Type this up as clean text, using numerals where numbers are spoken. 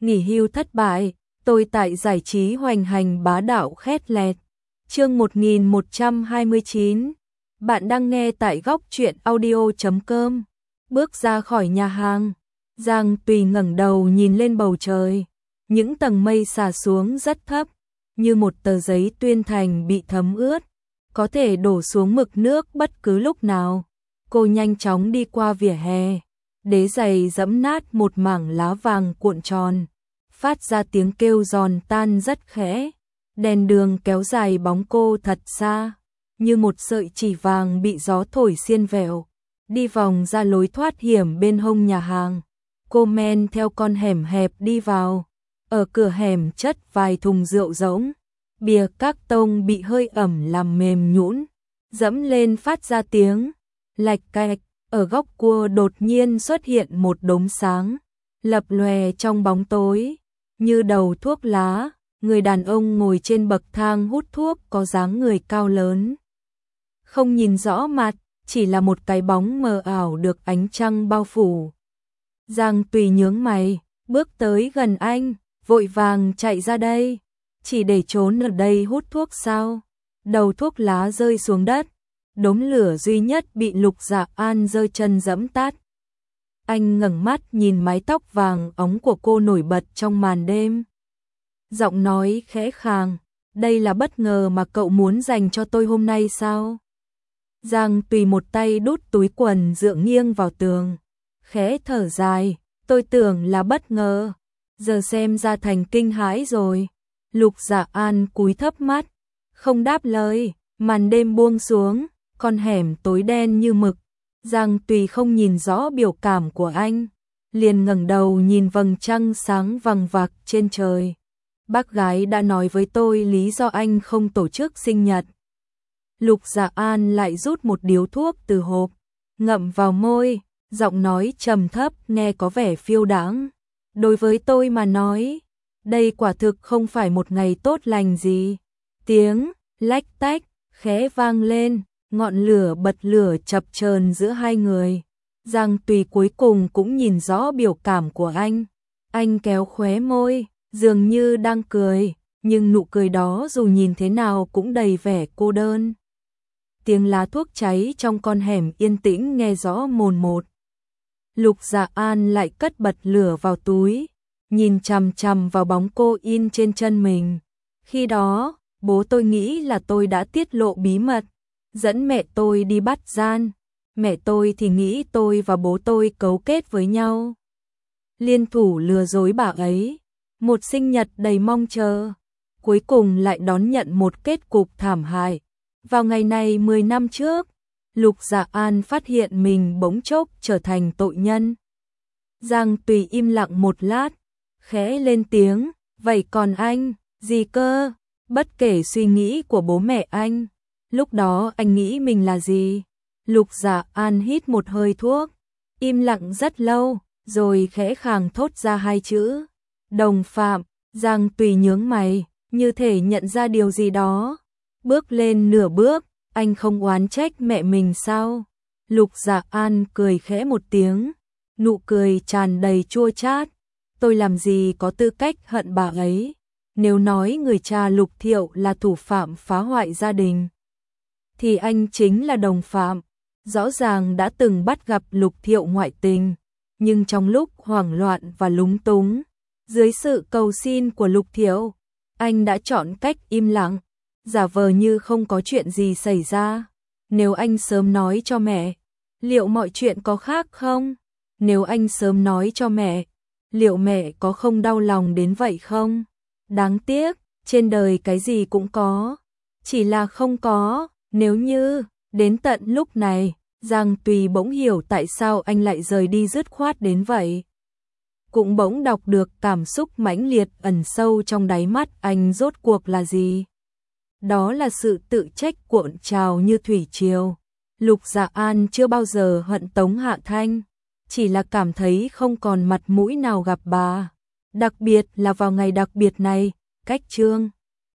nghỉ hưu thất bại, tôi tại giải trí hoành hành bá đạo khét lẹt. Chương 1129. Bạn đang nghe tại góc truyện audio.com. Bước ra khỏi nhà hàng, Giang Tùy ngẩng đầu nhìn lên bầu trời, những tầng mây xả xuống rất thấp, như một tờ giấy tuyên thành bị thấm ướt, có thể đổ xuống mực nước bất cứ lúc nào. Cô nhanh chóng đi qua vỉa hè, đế giày dẫm nát một mảng lá vàng cuộn tròn, phát ra tiếng kêu giòn tan rất khẽ. Đèn đường kéo dài bóng cô thật xa, như một sợi chỉ vàng bị gió thổi xiên vẹo. Đi vòng ra lối thoát hiểm bên hông nhà hàng, cô men theo con hẻm hẹp đi vào. Ở cửa hẻm chất vài thùng rượu rỗng, bìa các tông bị hơi ẩm làm mềm nhũn, dẫm lên phát ra tiếng lạch cạch. Ở góc cua đột nhiên xuất hiện một đốm sáng, lập lòe trong bóng tối, như đầu thuốc lá. Người đàn ông ngồi trên bậc thang hút thuốc có dáng người cao lớn. Không nhìn rõ mặt, chỉ là một cái bóng mờ ảo được ánh trăng bao phủ. Giang Tùy nhướng mày, bước tới gần anh, vội vàng chạy ra đây. Chỉ để trốn ở đây hút thuốc sao? Đầu thuốc lá rơi xuống đất, đốm lửa duy nhất bị Lục Dạ An giơ chân giẫm tắt. Anh ngẩng mắt nhìn mái tóc vàng óng của cô nổi bật trong màn đêm. Giọng nói khẽ khàng, đây là bất ngờ mà cậu muốn dành cho tôi hôm nay sao? Giang Tùy một tay đút túi quần dựa nghiêng vào tường, khẽ thở dài, tôi tưởng là bất ngờ, giờ xem ra thành kinh hãi rồi. Lục Dạ An cúi thấp mắt, không đáp lời, màn đêm buông xuống, con hẻm tối đen như mực. Giang Tùy không nhìn rõ biểu cảm của anh, liền ngẩng đầu nhìn vầng trăng sáng vằng vặc trên trời. Bác gái đã nói với tôi lý do anh không tổ chức sinh nhật. Lục Dạ An lại rút một điếu thuốc từ hộp, ngậm vào môi, giọng nói trầm thấp nghe có vẻ phiêu đãng. Đối với tôi mà nói, đây quả thực không phải một ngày tốt lành gì. Tiếng lách tách khẽ vang lên, ngọn lửa bật lửa chập chờn giữa hai người. Giang Tùy cuối cùng cũng nhìn rõ biểu cảm của anh. Anh kéo khóe môi, dường như đang cười, nhưng nụ cười đó dù nhìn thế nào cũng đầy vẻ cô đơn. Tiếng lá thuốc cháy trong con hẻm yên tĩnh nghe rõ mồn một. Lục Dạ An lại cất bật lửa vào túi, nhìn chằm chằm vào bóng cô in trên chân mình. Khi đó, bố tôi nghĩ là tôi đã tiết lộ bí mật, dẫn mẹ tôi đi bắt gian. Mẹ tôi thì nghĩ tôi và bố tôi cấu kết với nhau, liên thủ lừa dối bà ấy. Một sinh nhật đầy mong chờ, cuối cùng lại đón nhận một kết cục thảm hại. Vào ngày này 10 năm trước, Lục Dạ An phát hiện mình bỗng chốc trở thành tội nhân. Giang Tùy im lặng một lát, khẽ lên tiếng, vậy còn anh, gì cơ? Bất kể suy nghĩ của bố mẹ anh, lúc đó anh nghĩ mình là gì? Lục Dạ An hít một hơi thuốc, im lặng rất lâu, rồi khẽ khàng thốt ra hai chữ. Đồng phạm. Giang Tùy nhướng mày, như thể nhận ra điều gì đó. Bước lên nửa bước, anh không oán trách mẹ mình sao? Lục Dạ An cười khẽ một tiếng, nụ cười tràn đầy chua chát. Tôi làm gì có tư cách hận bà ấy? Nếu nói người cha Lục Thiệu là thủ phạm phá hoại gia đình, thì anh chính là đồng phạm. Rõ ràng đã từng bắt gặp Lục Thiệu ngoại tình, nhưng trong lúc hoảng loạn và lúng túng, dưới sự cầu xin của Lục Thiệu, anh đã chọn cách im lặng, giả vờ như không có chuyện gì xảy ra. Nếu anh sớm nói cho mẹ, liệu mọi chuyện có khác không? Nếu anh sớm nói cho mẹ, liệu mẹ có không đau lòng đến vậy không? Đáng tiếc, trên đời cái gì cũng có, chỉ là không có nếu như. Đến tận lúc này, Giang Tùy bỗng hiểu tại sao anh lại rời đi dứt khoát đến vậy. Cũng bỗng đọc được cảm xúc mãnh liệt ẩn sâu trong đáy mắt anh rốt cuộc là gì. Đó là sự tự trách cuộn trào như thủy triều. Lục Dạ An chưa bao giờ hận Tống Hạ Thanh, chỉ là cảm thấy không còn mặt mũi nào gặp bà. Đặc biệt là vào ngày đặc biệt này, cách chương